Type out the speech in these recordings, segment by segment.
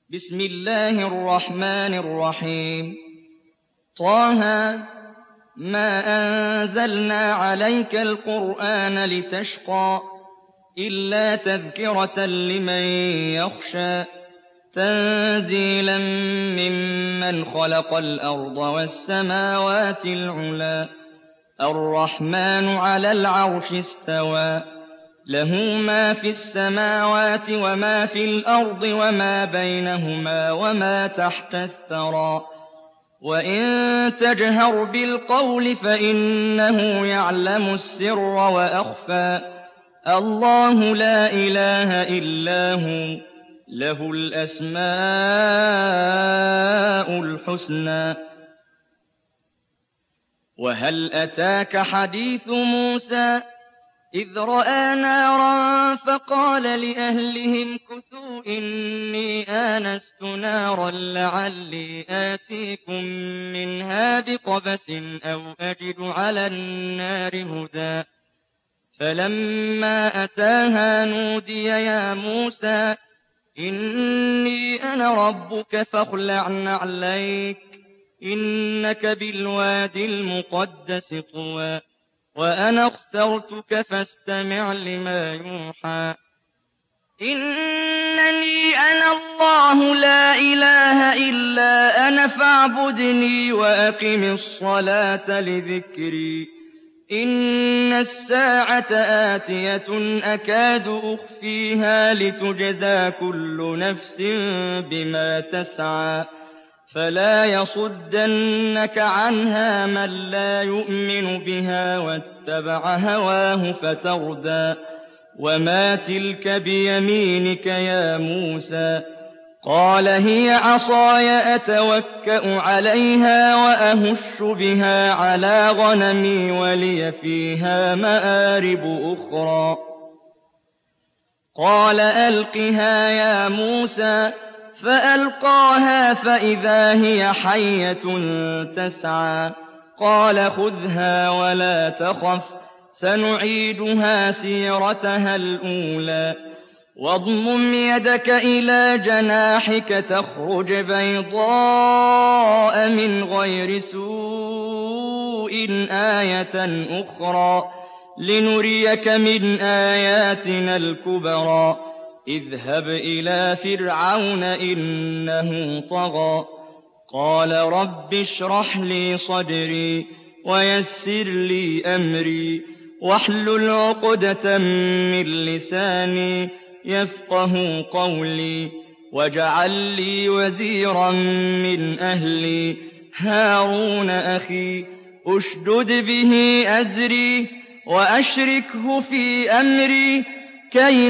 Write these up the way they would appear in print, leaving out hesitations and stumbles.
بسم الله الرحمن الرحيم. طه ما أنزلنا عليك القرآن لتشقى إلا تذكرة لمن يخشى تنزيلا ممن خلق الأرض والسماوات العلى الرحمن على العرش استوى له ما في السماوات وما في الأرض وما بينهما وما تحت الثرى وإن تجهر بالقول فإنه يعلم السر وأخفى الله لا إله إلا هو له الأسماء الحسنى. وهل أتاك حديث موسى إذ رأى نارا فقال لأهلهم كثوا إني آنست نارا لعلي آتيكم منها بقبس أو أجد على النار هدى فلما أتاها نودي يا موسى إني أنا ربك فاخلع نعليك إنك بالوادي المقدس طوى وأنا اخترتك فاستمع لما يوحى إنني أنا الله لا إله إلا أنا فاعبدني وأقم الصلاة لذكري إن الساعة آتية أكاد أخفيها لتجزى كل نفس بما تسعى فلا يصدنك عنها من لا يؤمن بها واتبع هواه فتردى وما تلك بيمينك يا موسى قال هي عصاي أتوكأ عليها وأهش بها على غنمي ولي فيها مآرب أخرى قال ألقها يا موسى فألقاها فإذا هي حية تسعى قال خذها ولا تخف سنعيدها سيرتها الأولى واضمم يدك إلى جناحك تخرج بيضاء من غير سوء آية أخرى لنريك من آياتنا الكبرى اذهب إلى فرعون إنه طغى قال رب اشرح لي صدري ويسر لي أمري واحلل عقدة من لساني يفقه قولي واجعل لي وزيرا من أهلي هارون أخي أشدد به أزري وأشركه في أمري كي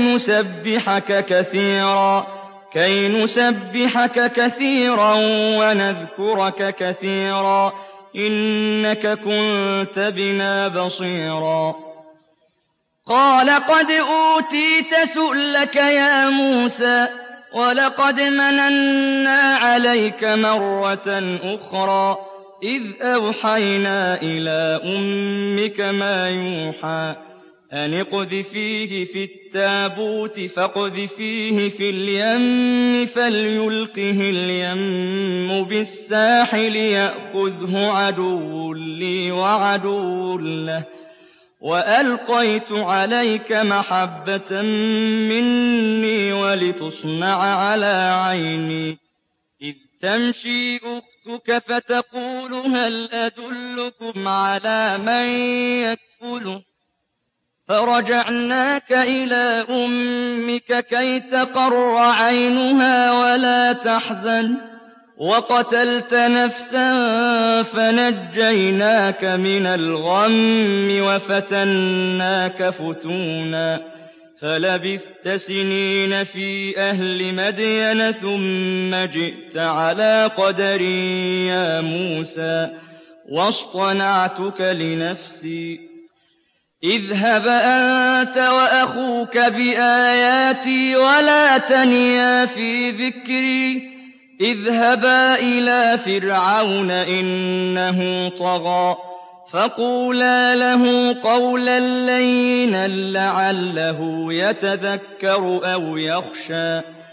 نسبحك كثيرا ونذكرك كثيرا إنك كنت بنا بصيرا قال قد أوتيت سؤلك يا موسى ولقد مننا عليك مرة أخرى إذ أوحينا إلى أمك ما يوحى أن اقذفيه في التابوت فاقذفيه في اليم فليلقه اليم بالساحل يأخذه عدو لي وعدو له وألقيت عليك محبة مني ولتصنع على عيني إذ تمشي أختك فتقول هل أدلكم على من يكفله فرجعناك إلى أمك كي تقر عينها ولا تحزن وقتلت نفسا فنجيناك من الغم وفتناك فتونا فلبثت سنين في أهل مدين ثم جئت على قدري يا موسى واصطنعتك لنفسي اذهب أنت وأخوك بآياتي ولا تنيا في ذكري اذهبا إلى فرعون إنه طغى فقولا له قولا لينا لعله يتذكر أو يخشى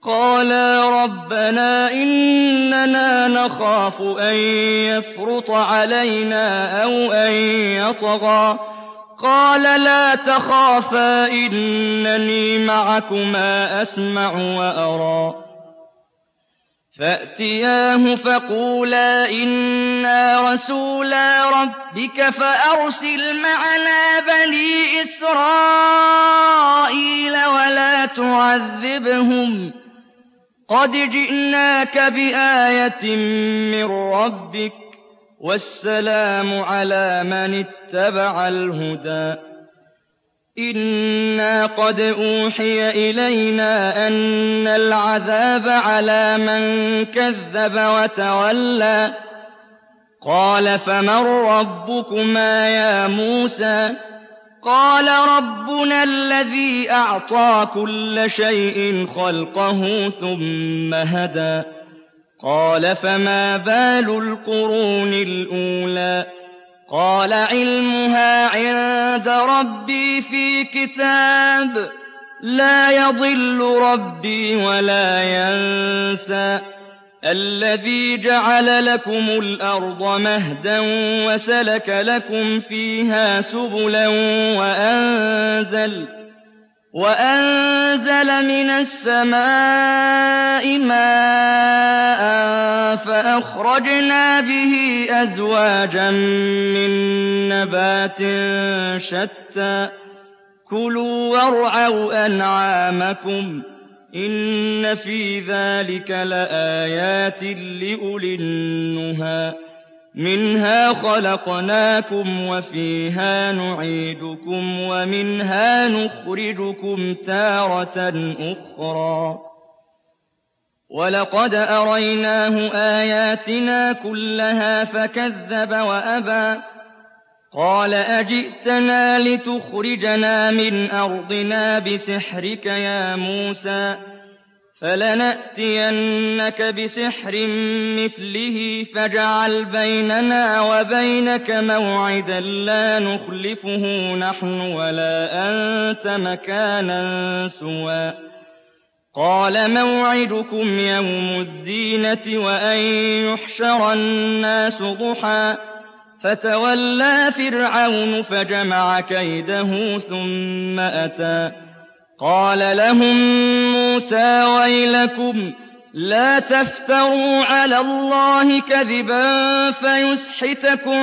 قالا ربنا إننا نخاف أن يفرط علينا أو أن يطغى قال لا تخافا إنني معكما أسمع وأرى فأتياه فقولا إنا رسولا ربك فأرسل معنا بني إسرائيل ولا تعذبهم قد جئناك بآية من ربك والسلام على من اتبع الهدى إنا قد أوحي إلينا أن العذاب على من كذب وتولى قال فمن ربكما يا موسى قال ربنا الذي أعطى كل شيء خلقه ثم هدى قال فما بال القرون الأولى قال علمها عند ربي في كتاب لا يضل ربي ولا ينسى الذي جعل لكم الأرض مهدا وسلك لكم فيها سبلا وأنزل من السماء ماء فأخرجنا به أزواجا من نبات شتى كلوا وارعوا أنعامكم إن في ذلك لآيات لأولي النهى منها خلقناكم وفيها نعيدكم ومنها نخرجكم تارة أخرى ولقد أريناه آياتنا كلها فكذب وأبى قال أجئتنا لتخرجنا من أرضنا بسحرك يا موسى فلنأتينك بسحر مثله فاجعل بيننا وبينك موعدا لا نخلفه نحن ولا أنت مكانا سوى قال موعدكم يوم الزينة وأن يحشر الناس ضحى فتولى فرعون فجمع كيده ثم أتى قال لهم موسى ويلكم لا تفتروا على الله كذبا فيسحتكم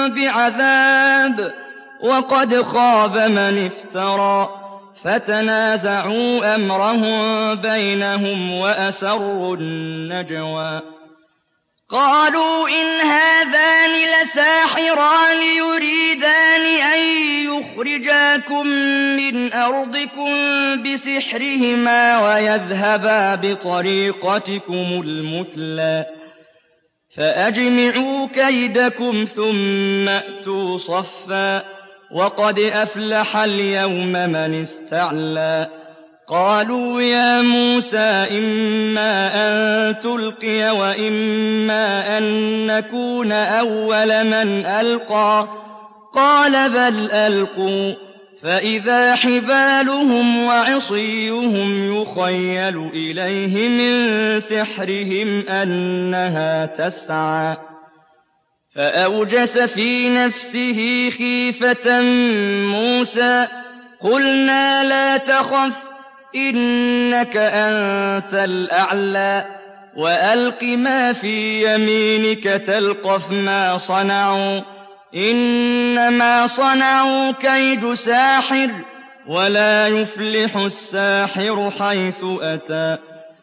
بعذاب وقد خاب من افترى فتنازعوا أمرهم بينهم وأسروا النجوى قالوا إن هذان لساحران يريدان أن يخرجاكم من أرضكم بسحرهما ويذهبا بطريقتكم المثلى فأجمعوا كيدكم ثم أتوا صفا وقد أفلح اليوم من استعلى قالوا يا موسى إما أن تلقي وإما أن نكون أول من ألقى قال بل ألقوا فإذا حبالهم وعصيهم يخيل إليه من سحرهم أنها تسعى فأوجس في نفسه خيفة موسى قلنا لا تخف إنك أنت الأعلى وألق ما في يمينك تلقف ما صنعوا إنما صنعوا كيد ساحر ولا يفلح الساحر حيث أتى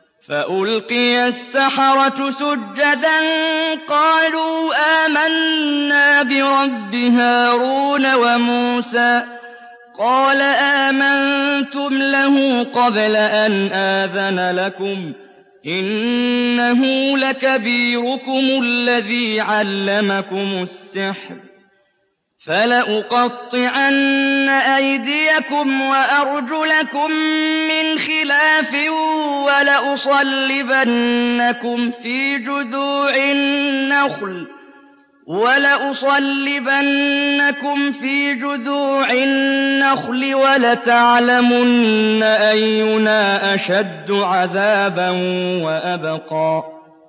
فألقي السحرة سجدا قالوا آمنا برب هارون وموسى قال آمنتم له قبل أن آذن لكم إنه لكبيركم الذي علمكم السحر فلأقطعن أيديكم وأرجلكم من خلاف ولأصلبنكم في جذوع النخل وَلَأُصَلِّبَنَّكُمْ فِي جُذُوعِ النَّخْلِ وَلَتَعْلَمُنَّ أَيُّنَا أَشَدُّ عَذَابًا وَأَبْقَىٰ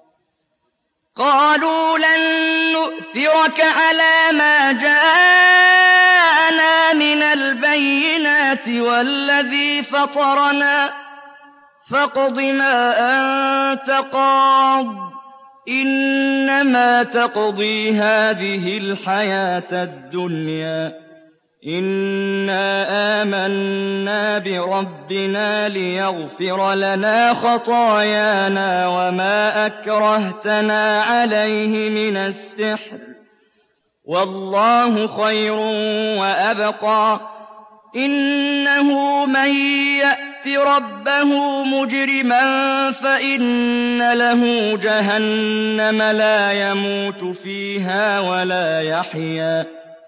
قَالُوا لَن نُّؤْثِرَكَ عَلَىٰ مَا جَاءَنَا مِنَ الْبَيِّنَاتِ وَالَّذِي فَطَرَنَا فَاقْضِ مَا أَنتَ قَاضٍ إِنَّمَا تَقْضِي هَٰذِهِ الْحَيَاةَ الدُّنْيَا إِنَّا آمَنَّا بِرَبِّنَا لِيَغْفِرَ لَنَا خَطَايَانَا وَمَا أَكْرَهْتَنَا عَلَيْهِ مِنَ السِّحْرِ وَاللَّهُ خَيْرٌ وَأَبْقَىٰ إِنَّهُ مَن يَأْتِ رَبَّهُ مُجْرِمًا فَإِنَّ لَهُ جَهَنَّمَ لَا يَمُوتُ فِيهَا وَلَا يَحْيَىٰ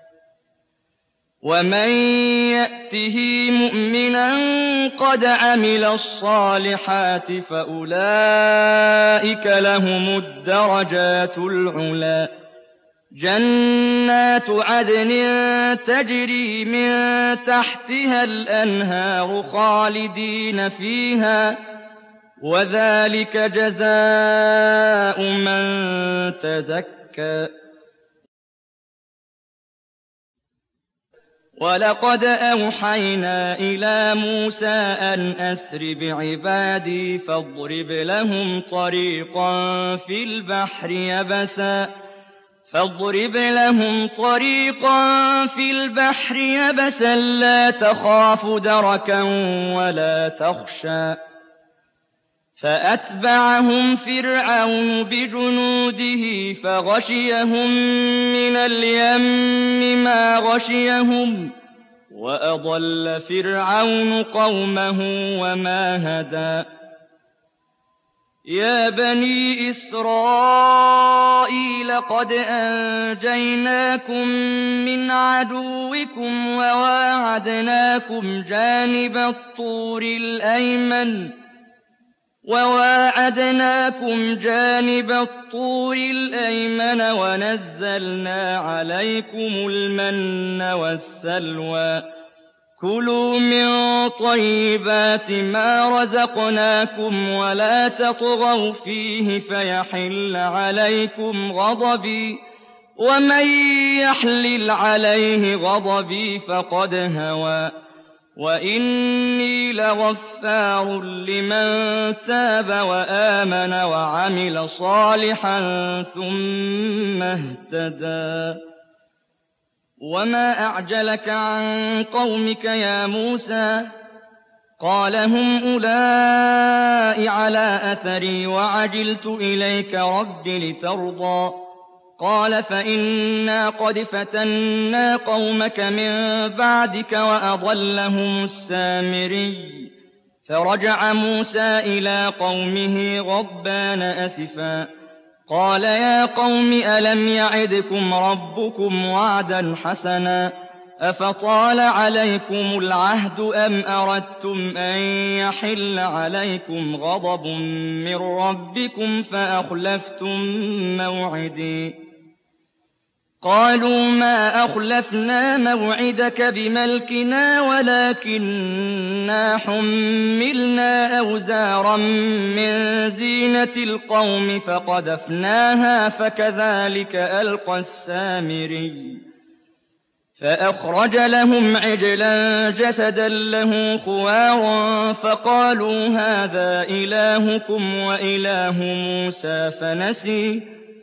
وَمَن يَأْتِهِ مُؤْمِنًا قَدْ عَمِلَ الصَّالِحَاتِ فَأُولَٰئِكَ لَهُمُ الدَّرَجَاتُ الْعُلَىٰ جَنَّاتُ عَدْنٍ تَجْرِي مِن تَحْتِهَا الْأَنْهَارُ خَالِدِينَ فِيهَا وَذَٰلِكَ جَزَاءُ مَن تَزَكَّىٰ وَلَقَدْ أَوْحَيْنَا إِلَىٰ مُوسَىٰ أَنْ أَسْرِ بِعِبَادِي فَاضْرِبْ لَهُمْ طَرِيقًا فِي الْبَحْرِ يَبَسًا لَّا تَخَافُ دَرَكًا وَلَا تَخْشَىٰ فَأَتْبَعَهُمْ فِرْعَوْنُ بِجُنُودِهِ فَغَشِيَهُم مِّنَ الْيَمِّ مَا غَشِيَهُمْ وَأَضَلَّ فِرْعَوْنُ قَوْمَهُ وَمَا هَدَىٰ يَا بَنِي إِسْرَائِيلَ قَدْ أَنجَيْنَاكُم مِّنْ عَدُوِّكُمْ وَوَاعَدْنَاكُمْ جَانِبَ الطُّورِ الْأَيْمَنَ وَنَزَّلْنَا عَلَيْكُمُ الْمَنَّ وَالسَّلْوَىٰ كُلُوا مِن طَيِّبَاتِ مَا رَزَقْنَاكُمْ وَلَا تَطْغَوْا فِيهِ فَيَحِلَّ عَلَيْكُمْ غَضَبِي وَمَن يَحْلِلْ عَلَيْهِ غَضَبِي فَقَدْ هَوَىٰ وَإِنِّي لَغَفَّارٌ لِّمَن تَابَ وَآمَنَ وَعَمِلَ صَالِحًا ثُمَّ اهْتَدَىٰ وَمَا أَعْجَلَكَ عَن قَوْمِكَ يَا مُوسَىٰ قَالَ هُمْ أُولَاءِ عَلَىٰ أَثَرِي وَعَجِلْتُ إِلَيْكَ رَبِّ لِتَرْضَىٰ قَالَ فَإِنَّا قَدْ فَتَنَّا قَوْمَكَ مِن بَعْدِكَ وَأَضَلَّهُمُ السَّامِرِيُّ فَرَجَعَ مُوسَىٰ إِلَىٰ قَوْمِهِ غَضْبَانَ أَسِفًا قَالَ يَا قَوْمِ أَلَمْ يَعِدْكُمْ رَبُّكُمْ وَعْدًا حَسَنًا أَفَطَالَ عَلَيْكُمُ الْعَهْدُ أَمْ أَرَدتُّمْ أَن يَحِلَّ عَلَيْكُمْ غَضَبٌ مِّن رَّبِّكُمْ فَأَخْلَفْتُم مَّوْعِدِي قَالُوا مَا أَخْلَفْنَا مَوْعِدَكَ بِمَلْكِنَا وَلَٰكِنَّا حُمِّلْنَا أَوْزَارًا مِّن زِينَةِ الْقَوْمِ فَقَذَفْنَاهَا فَكَذَٰلِكَ أَلْقَى السَّامِرِيُّ فَأَخْرَجَ لَهُمْ عِجْلًا جَسَدًا لَّهُ خُوَارٌ فَقَالُوا هَٰذَا إِلَٰهُكُمْ وَإِلَٰهُ مُوسَىٰ فَنَسِيَ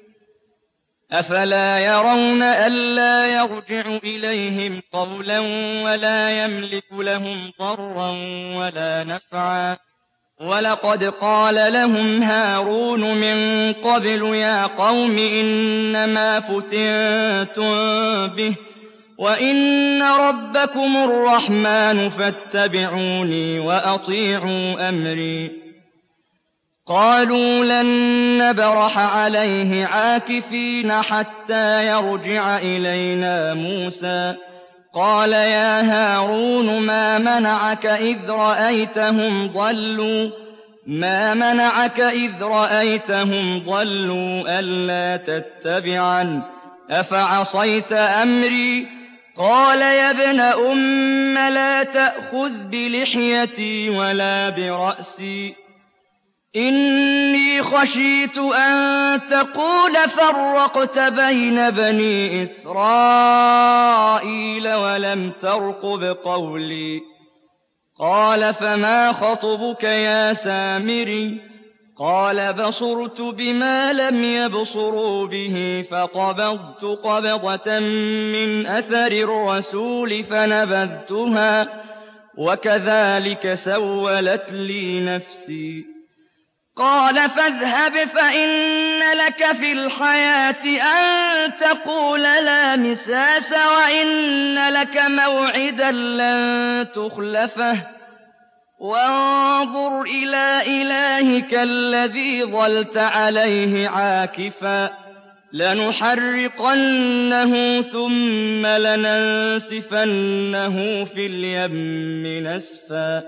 أَفَلَا يَرَوْنَ أَلَّا يَرْجِعُ إِلَيْهِمْ قَوْلًا وَلَا يَمْلِكُ لَهُمْ ضَرًّا وَلَا نَفْعًا وَلَقَدْ قَالَ لَهُمْ هَارُونُ مِن قَبْلُ يَا قَوْمِ إِنَّمَا فُتِنتُم بِهِ وَإِنَّ رَبَّكُمُ الرَّحْمَٰنُ فَاتَّبِعُونِي وَأَطِيعُوا أَمْرِي قَالُوا لَن نَّبْرَحَ عَلَيْهِ عَاكِفِينَ حَتَّىٰ يَرْجِعَ إِلَيْنَا مُوسَىٰ قَالَ يَا هَارُونُ مَا مَنَعَكَ إِذْ رَأَيْتَهُمْ ضَلُّوا أَلَّا تَتَّبِعَنِ ۖ أفعصيت أمري؟ قال يا ابن أم لا تأخذ بلحيتي ولا برأسي، إني خشيت أن تقول فرقت بين بني إسرائيل ولم ترقب قولي. قال فما خطبك يا سامري؟ قال بصرت بما لم يبصروا به فقبضت قبضة من أثر الرسول فنبذتها وكذلك سولت لي نفسي. قال فاذهب فإن لك في الحياة أن تقول لا مساس وإن لك موعدا لن تخلفه وانظر إلى إلهك الذي ظلت عليه عاكفا لنحرقنه ثم لننسفنه في اليم نسفا.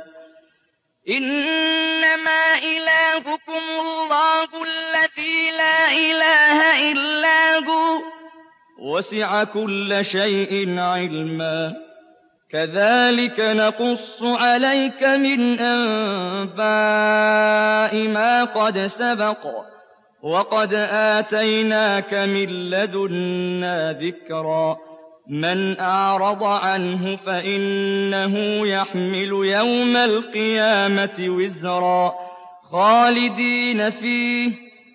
إنما إلهكم الله الذي لا إله إلا هو وسع كل شيء علما. كذلك نقص عليك من أنباء ما قد سبق وقد آتيناك من لدنا ذكرا. من أعرض عنه فإنه يحمل يوم القيامة وزرا خالدين فيه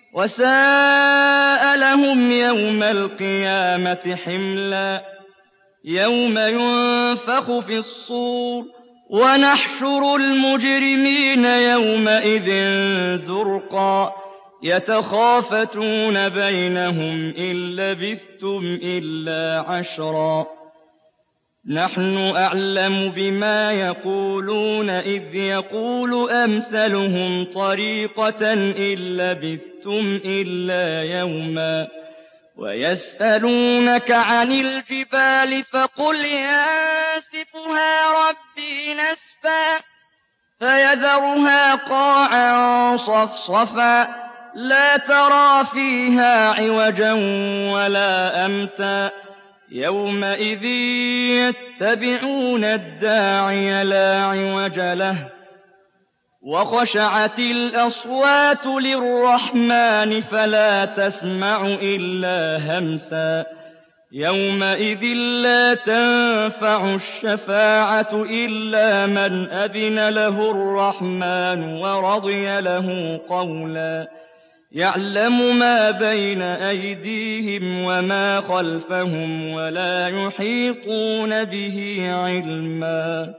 وساء لهم يوم القيامة حملا. يوم ينفخ في الصور ونحشر المجرمين يومئذ زرقا يتخافتون بينهم إن لبثتم إلا عشرا. نحن أعلم بما يقولون إذ يقول أمثلهم طريقة إن لبثتم إلا يوما. ويسألونك عن الجبال فقل ينسفها ربي نسفا فيذرها قاعا صفصفا لا ترى فيها عوجا ولا أمتا. يومئذ يتبعون الداعي لا عوج له وخشعت الأصوات للرحمن فلا تسمع إلا همسا. يومئذ لا تنفع الشفاعة إلا من أذن له الرحمن ورضي له قولا. يعلم ما بين أيديهم وما خلفهم ولا يحيطون به علما.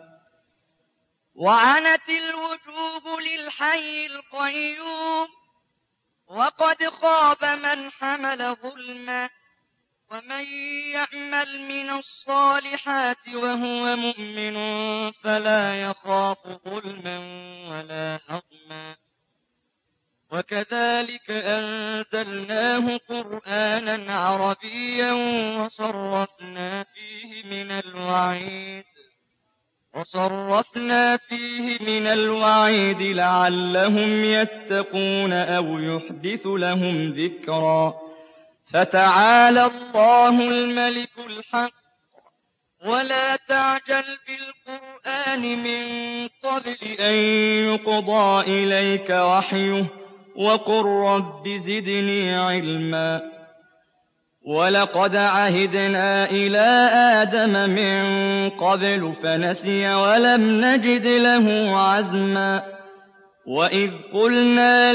وعنت الوجوه للحي القيوم وقد خاب من حمل ظلما. ومن يعمل من الصالحات وهو مؤمن فلا يخاف ظلما ولا هضما. وكذلك أنزلناه قرآنا عربيا وصرفنا فيه من الوعيد لعلهم يتقون أو يحدث لهم ذكرا. فتعالى الله الملك الحق ولا تعجل بالقرآن من قبل أن يقضى إليك وحيه وقل رب زدني علما. ولقد عهدنا إلى آدم من قبل فنسي ولم نجد له عزما. وإذ قلنا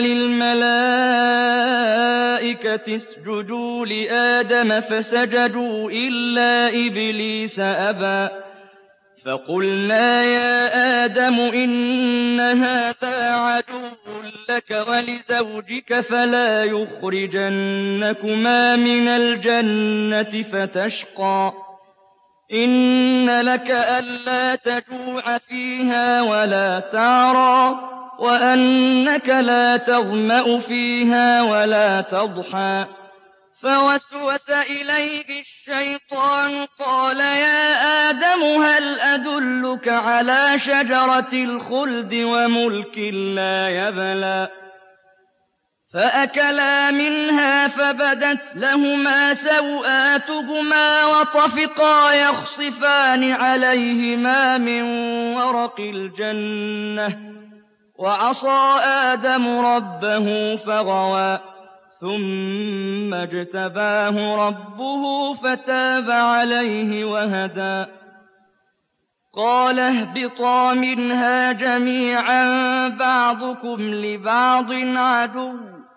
للملائكة اسجدوا لآدم فسجدوا إلا إبليس أبى. فقلنا يا آدم إن هذا عدو لك ولزوجك فلا يخرجنكما من الجنة فتشقى. إن لك ألا تجوع فيها ولا تعرى وأنك لا تظمأ فيها ولا تضحى. فوسوس إليه الشيطان قال يا آدم هل أدلك على شجرة الخلد وملك لا يبلى. فأكلا منها فبدت لهما سوآتهما وطفقا يخصفان عليهما من ورق الجنة وعصى آدم ربه فغوى ثم اجتباه ربه فتاب عليه وهدى قال اهبطا منها جميعا بعضكم لبعض عدو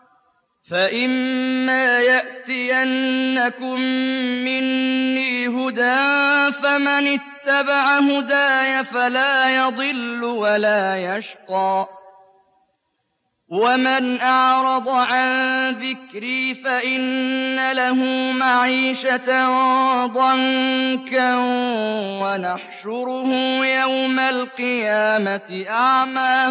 فإما يأتينكم مني هدى فمن اتبع هداي فلا يضل ولا يشقى ومن أعرض عن ذكري فإن له معيشة ضنكا ونحشره يوم القيامة أعمى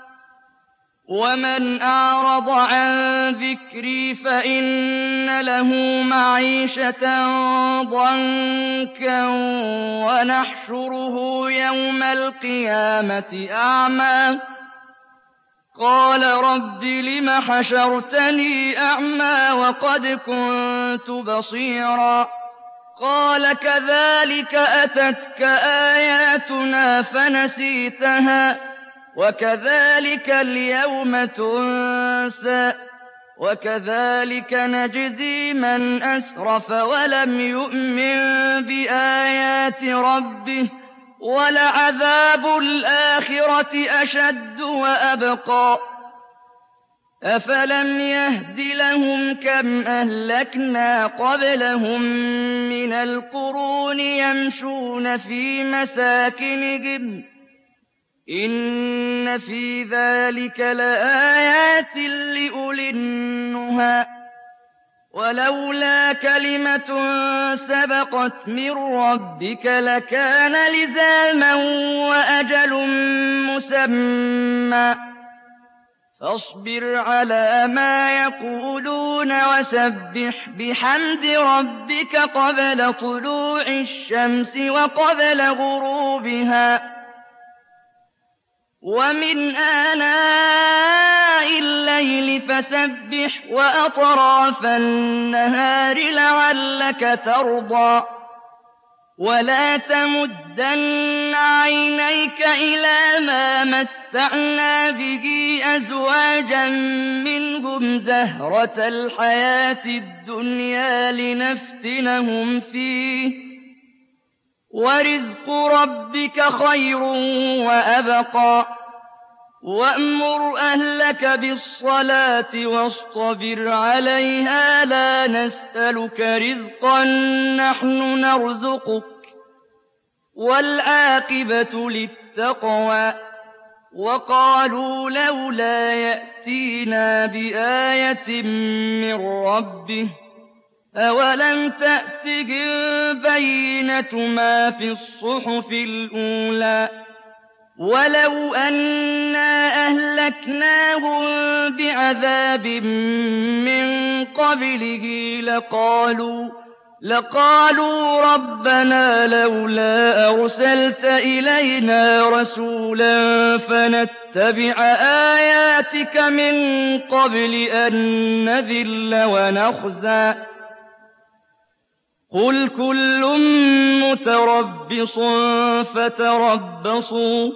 ومن أعرض عن ذكري فإن له معيشة ضنكا ونحشره يوم القيامة أعمى قال رب لم حشرتني أعمى وقد كنت بصيرا قال كذلك أتتك آياتنا فنسيتها وكذلك اليوم تنسى وكذلك نجزي من أسرف ولم يؤمن بآيات ربه ولعذاب الآخرة أشد وأبقى أفلم يهد لهم كم أهلكنا قبلهم من القرون يمشون في مساكنهم إن في ذلك لآيات لأولي النهى ولولا كلمة سبقت من ربك لكان لزاما وأجل مسمى فاصبر على ما يقولون وسبح بحمد ربك قبل طلوع الشمس وقبل غروبها ومن آناء الليل فسبح وأطراف النهار لعلك ترضى ولا تمدن عينيك إلى ما متعنا به أزواجا منهم زهرة الحياة الدنيا لنفتنهم فيه ورزق ربك خير وأبقى وأمر أهلك بالصلاة واصطبر عليها لا نسألك رزقا نحن نرزقك والعاقبة للتقوى وقالوا لولا يأتينا بآية من ربه أولم تأتهم بينة ما في الصحف الأولى ولو أنا أهلكناهم بعذاب من قبله لقالوا ربنا لولا أرسلت إلينا رسولا فنتبع آياتك من قبل أن نذل ونخزى قل كل متربص فتربصوا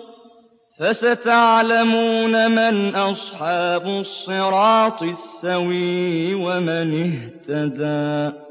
فستعلمون من أصحاب الصراط السوي ومن اهتدى